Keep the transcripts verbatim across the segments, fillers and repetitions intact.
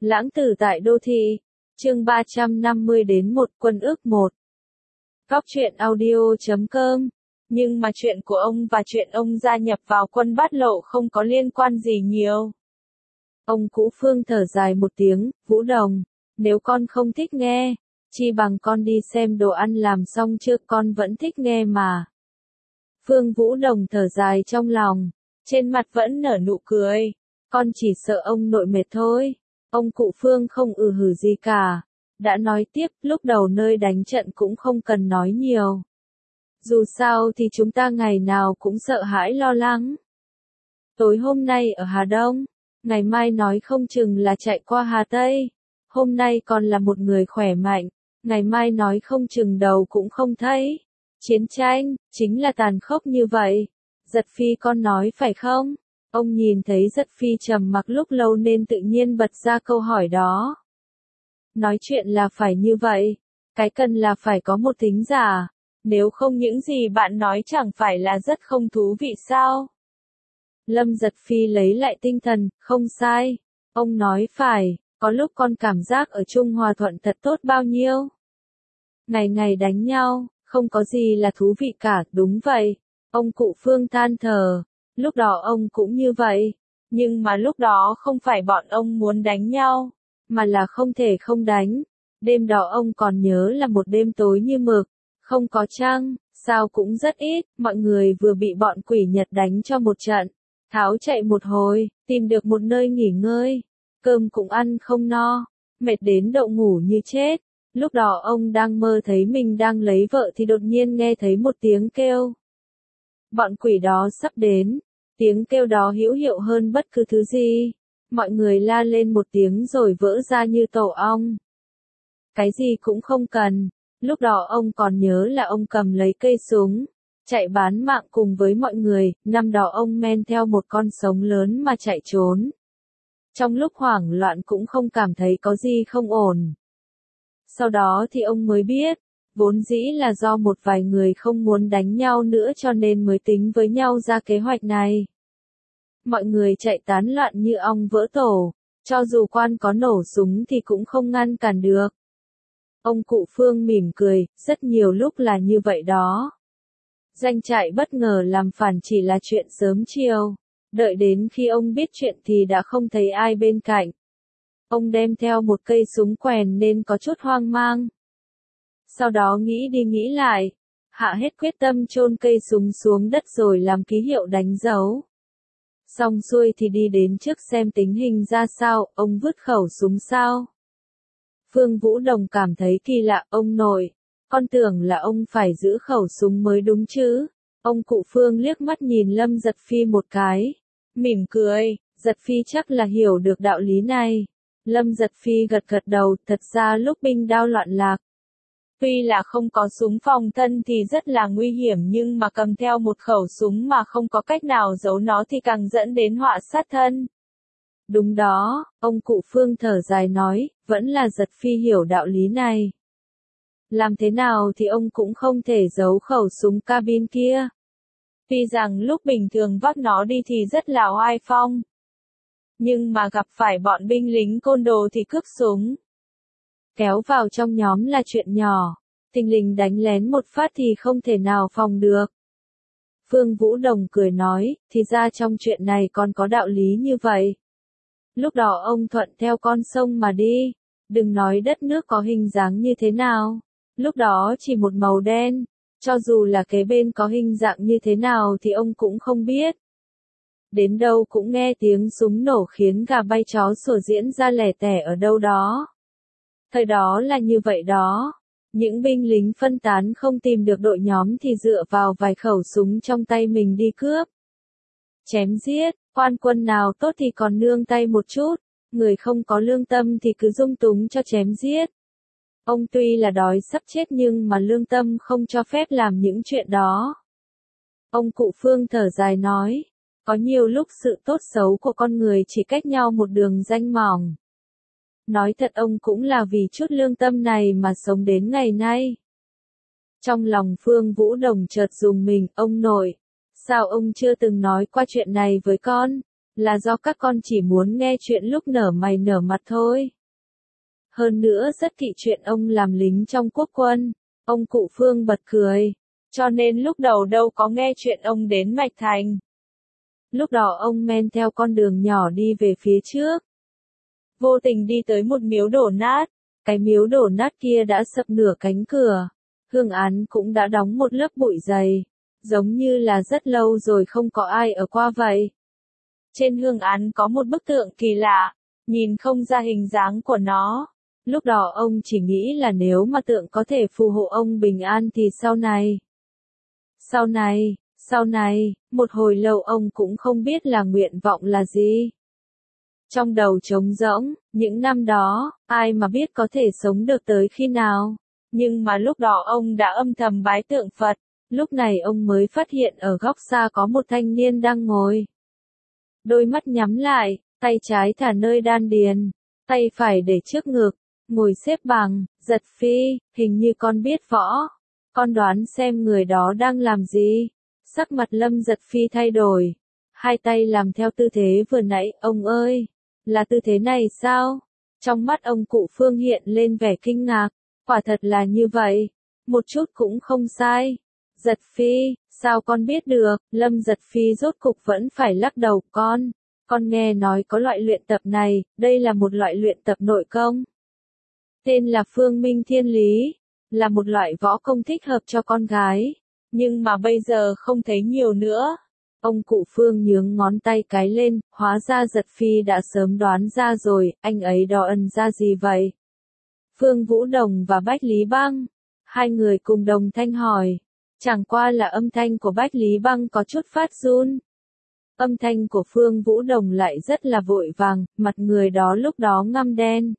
Lãng tử tại đô thị. Chương ba trăm năm mươi đến một Quân ước một. Góc truyện audio chấm com. Nhưng mà chuyện của ông và chuyện ông gia nhập vào quân Bát Lộ không có liên quan gì nhiều. Ông Cũ Phương thở dài một tiếng, Vũ Đồng, nếu con không thích nghe, chi bằng con đi xem đồ ăn làm xong chưa, con vẫn thích nghe mà. Phương Vũ Đồng thở dài trong lòng, trên mặt vẫn nở nụ cười, con chỉ sợ ông nội mệt thôi. Ông Cụ Phương không ừ hử gì cả, đã nói tiếp, lúc đầu nơi đánh trận cũng không cần nói nhiều. Dù sao thì chúng ta ngày nào cũng sợ hãi lo lắng. Tối hôm nay ở Hà Đông, ngày mai nói không chừng là chạy qua Hà Tây. Hôm nay còn là một người khỏe mạnh, ngày mai nói không chừng đầu cũng không thấy. Chiến tranh, chính là tàn khốc như vậy. Giật Phi con nói phải không? Ông nhìn thấy Giật Phi trầm mặc lúc lâu nên tự nhiên bật ra câu hỏi đó. Nói chuyện là phải như vậy, cái cần là phải có một thính giả, nếu không những gì bạn nói chẳng phải là rất không thú vị sao? Lâm Giật Phi lấy lại tinh thần, không sai, ông nói phải, có lúc con cảm giác ở chung hòa thuận thật tốt bao nhiêu. Ngày ngày đánh nhau, không có gì là thú vị cả, đúng vậy, ông Cụ Phương than thở, lúc đó ông cũng như vậy, nhưng mà lúc đó không phải bọn ông muốn đánh nhau, mà là không thể không đánh. Đêm đó ông còn nhớ là một đêm tối như mực, không có trăng, sao cũng rất ít, mọi người vừa bị bọn quỷ Nhật đánh cho một trận, tháo chạy một hồi, tìm được một nơi nghỉ ngơi, cơm cũng ăn không no, mệt đến đậu ngủ như chết. Lúc đó ông đang mơ thấy mình đang lấy vợ thì đột nhiên nghe thấy một tiếng kêu. Bọn quỷ đó sắp đến, tiếng kêu đó hữu hiệu hơn bất cứ thứ gì. Mọi người la lên một tiếng rồi vỡ ra như tổ ong. Cái gì cũng không cần, lúc đó ông còn nhớ là ông cầm lấy cây súng, chạy bán mạng cùng với mọi người, năm đó ông men theo một con sống lớn mà chạy trốn. Trong lúc hoảng loạn cũng không cảm thấy có gì không ổn. Sau đó thì ông mới biết, vốn dĩ là do một vài người không muốn đánh nhau nữa cho nên mới tính với nhau ra kế hoạch này. Mọi người chạy tán loạn như ong vỡ tổ, cho dù quan có nổ súng thì cũng không ngăn cản được. Ông Cụ Phương mỉm cười, rất nhiều lúc là như vậy đó. Doanh trại bất ngờ làm phản chỉ là chuyện sớm chiều, đợi đến khi ông biết chuyện thì đã không thấy ai bên cạnh. Ông đem theo một cây súng quèn nên có chút hoang mang. Sau đó nghĩ đi nghĩ lại, hạ hết quyết tâm chôn cây súng xuống đất rồi làm ký hiệu đánh dấu. Xong xuôi thì đi đến trước xem tình hình ra sao, ông vứt khẩu súng sao. Phương Vũ Đồng cảm thấy kỳ lạ, ông nội, con tưởng là ông phải giữ khẩu súng mới đúng chứ. Ông Cụ Phương liếc mắt nhìn Lâm Giật Phi một cái, mỉm cười, Giật Phi chắc là hiểu được đạo lý này. Lâm Giật Phi gật gật đầu, thật ra lúc binh đao loạn lạc, tuy là không có súng phòng thân thì rất là nguy hiểm nhưng mà cầm theo một khẩu súng mà không có cách nào giấu nó thì càng dẫn đến họa sát thân. Đúng đó, ông Cụ Phương thở dài nói, vẫn là Giật Phi hiểu đạo lý này. Làm thế nào thì ông cũng không thể giấu khẩu súng cabin kia. Tuy rằng lúc bình thường vác nó đi thì rất là oai phong. Nhưng mà gặp phải bọn binh lính côn đồ thì cướp súng. Kéo vào trong nhóm là chuyện nhỏ, thình lình đánh lén một phát thì không thể nào phòng được. Phương Vũ Đồng cười nói, thì ra trong chuyện này còn có đạo lý như vậy. Lúc đó ông thuận theo con sông mà đi, đừng nói đất nước có hình dáng như thế nào, lúc đó chỉ một màu đen, cho dù là kế bên có hình dạng như thế nào thì ông cũng không biết. Đến đâu cũng nghe tiếng súng nổ khiến gà bay chó sủa diễn ra lẻ tẻ ở đâu đó. Thời đó là như vậy đó, những binh lính phân tán không tìm được đội nhóm thì dựa vào vài khẩu súng trong tay mình đi cướp. Chém giết, quan quân nào tốt thì còn nương tay một chút, người không có lương tâm thì cứ dung túng cho chém giết. Ông tuy là đói sắp chết nhưng mà lương tâm không cho phép làm những chuyện đó. Ông Cụ Phương thở dài nói, có nhiều lúc sự tốt xấu của con người chỉ cách nhau một đường ranh mỏng. Nói thật ông cũng là vì chút lương tâm này mà sống đến ngày nay. Trong lòng Phương Vũ Đồng chợt rùng mình, ông nội, sao ông chưa từng nói qua chuyện này với con? Là do các con chỉ muốn nghe chuyện lúc nở mày nở mặt thôi. Hơn nữa rất kỵ chuyện ông làm lính trong quốc quân. Ông cụ Phương bật cười. Cho nên lúc đầu đâu có nghe chuyện ông đến Mạch Thành. Lúc đó ông men theo con đường nhỏ đi về phía trước. Vô tình đi tới một miếu đổ nát. Cái miếu đổ nát kia đã sập nửa cánh cửa. Hương án cũng đã đóng một lớp bụi dày. Giống như là rất lâu rồi không có ai ở qua vậy. Trên hương án có một bức tượng kỳ lạ. Nhìn không ra hình dáng của nó. Lúc đó ông chỉ nghĩ là nếu mà tượng có thể phù hộ ông bình an thì sau này. Sau này, sau này, một hồi lâu ông cũng không biết là nguyện vọng là gì. Trong đầu trống rỗng, những năm đó, ai mà biết có thể sống được tới khi nào. Nhưng mà lúc đó ông đã âm thầm bái tượng Phật, lúc này ông mới phát hiện ở góc xa có một thanh niên đang ngồi. Đôi mắt nhắm lại, tay trái thả nơi đan điền, tay phải để trước ngực, ngồi xếp bằng, giật phi, hình như con biết võ. Con đoán xem người đó đang làm gì. Sắc mặt Lâm Giật Phi thay đổi. Hai tay làm theo tư thế vừa nãy, ông ơi. Là tư thế này sao? Trong mắt ông cụ Phương hiện lên vẻ kinh ngạc. Quả thật là như vậy. Một chút cũng không sai. Giật Phi, sao con biết được? Lâm Giật Phi rốt cục vẫn phải lắc đầu con. Con nghe nói có loại luyện tập này, đây là một loại luyện tập nội công. Tên là Phương Minh Thiên Lý. Là một loại võ công thích hợp cho con gái. Nhưng mà bây giờ không thấy nhiều nữa. Ông cụ Phương nhướng ngón tay cái lên, hóa ra Giật Phi đã sớm đoán ra rồi, anh ấy đo ân ra gì vậy? Phương Vũ Đồng và Bách Lý Băng. Hai người cùng đồng thanh hỏi. Chẳng qua là âm thanh của Bách Lý Băng có chút phát run. Âm thanh của Phương Vũ Đồng lại rất là vội vàng, mặt người đó lúc đó ngăm đen.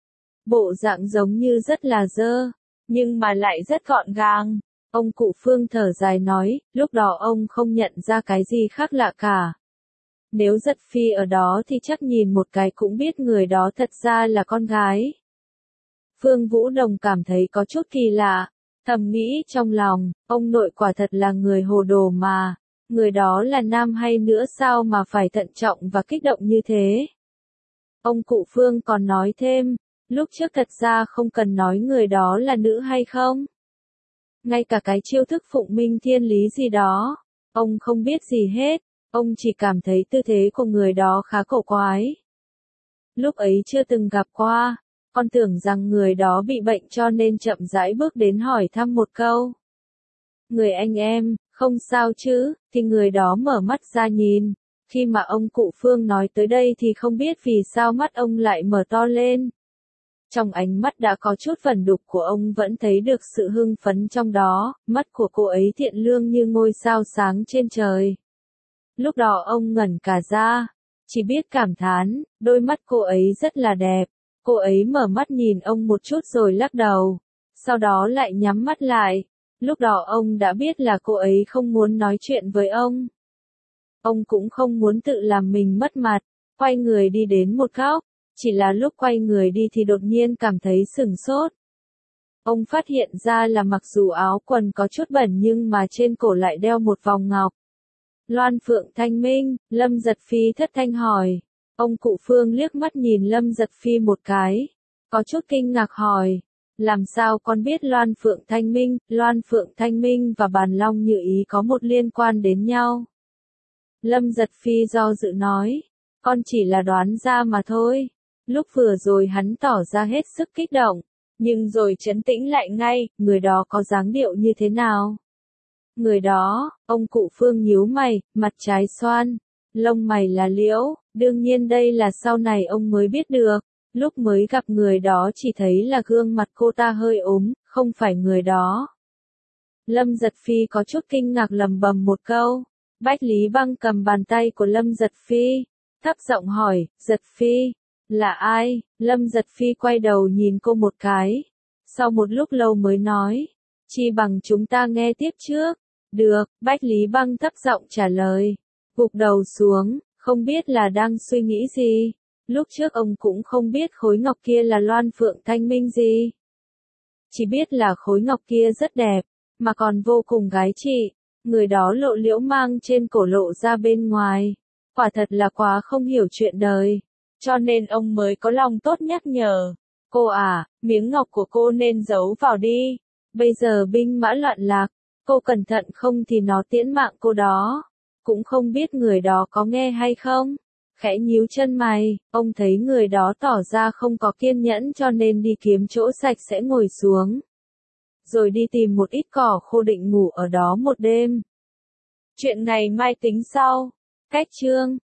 Bộ dạng giống như rất là dơ, nhưng mà lại rất gọn gàng. Ông cụ Phương thở dài nói, lúc đó ông không nhận ra cái gì khác lạ cả. Nếu Giật Phi ở đó thì chắc nhìn một cái cũng biết người đó thật ra là con gái. Phương Vũ Đồng cảm thấy có chút kỳ lạ, thầm nghĩ trong lòng, ông nội quả thật là người hồ đồ mà, người đó là nam hay nữ sao mà phải thận trọng và kích động như thế. Ông cụ Phương còn nói thêm, lúc trước thật ra không cần nói người đó là nữ hay không. Ngay cả cái chiêu thức Phụng Minh Thiên Lý gì đó, ông không biết gì hết, ông chỉ cảm thấy tư thế của người đó khá cổ quái. Lúc ấy chưa từng gặp qua, con tưởng rằng người đó bị bệnh cho nên chậm rãi bước đến hỏi thăm một câu. Người anh em, không sao chứ, thì người đó mở mắt ra nhìn. Khi mà ông cụ Phương nói tới đây thì không biết vì sao mắt ông lại mở to lên. Trong ánh mắt đã có chút vẩn đục của ông vẫn thấy được sự hưng phấn trong đó, mắt của cô ấy thiện lương như ngôi sao sáng trên trời. Lúc đó ông ngẩn cả ra, chỉ biết cảm thán, đôi mắt cô ấy rất là đẹp. Cô ấy mở mắt nhìn ông một chút rồi lắc đầu, sau đó lại nhắm mắt lại. Lúc đó ông đã biết là cô ấy không muốn nói chuyện với ông. Ông cũng không muốn tự làm mình mất mặt, quay người đi đến một góc. Chỉ là lúc quay người đi thì đột nhiên cảm thấy sửng sốt. Ông phát hiện ra là mặc dù áo quần có chút bẩn nhưng mà trên cổ lại đeo một vòng ngọc. Loan Phượng Thanh Minh, Lâm Giật Phi thất thanh hỏi. Ông cụ Phương liếc mắt nhìn Lâm Giật Phi một cái. Có chút kinh ngạc hỏi. Làm sao con biết Loan Phượng Thanh Minh, Loan Phượng Thanh Minh và Bàn Long Như Ý có một liên quan đến nhau? Lâm Giật Phi do dự nói. Con chỉ là đoán ra mà thôi. Lúc vừa rồi hắn tỏ ra hết sức kích động, nhưng rồi trấn tĩnh lại ngay, người đó có dáng điệu như thế nào? Người đó, ông cụ Phương nhíu mày, mặt trái xoan, lông mày là liễu, đương nhiên đây là sau này ông mới biết được, lúc mới gặp người đó chỉ thấy là gương mặt cô ta hơi ốm, không phải người đó. Lâm Giật Phi có chút kinh ngạc lầm bầm một câu, Bách Lý Băng cầm bàn tay của Lâm Giật Phi, thấp giọng hỏi, Giật Phi. Là ai? Lâm Giật Phi quay đầu nhìn cô một cái. Sau một lúc lâu mới nói. Chi bằng chúng ta nghe tiếp trước. Được, Bách Lý Băng thấp giọng trả lời. Gục đầu xuống, không biết là đang suy nghĩ gì. Lúc trước ông cũng không biết khối ngọc kia là Loan Phượng Thanh Minh gì. Chỉ biết là khối ngọc kia rất đẹp, mà còn vô cùng gái trị. Người đó lộ liễu mang trên cổ lộ ra bên ngoài. quả thật là quá không hiểu chuyện đời. Cho nên ông mới có lòng tốt nhắc nhở. Cô à, miếng ngọc của cô nên giấu vào đi. Bây giờ binh mã loạn lạc, cô cẩn thận không thì nó tiễn mạng cô đó. Cũng không biết người đó có nghe hay không. Khẽ nhíu chân mày, ông thấy người đó tỏ ra không có kiên nhẫn cho nên đi kiếm chỗ sạch sẽ ngồi xuống. Rồi đi tìm một ít cỏ khô định ngủ ở đó một đêm. Chuyện này mai tính sau. Cách chương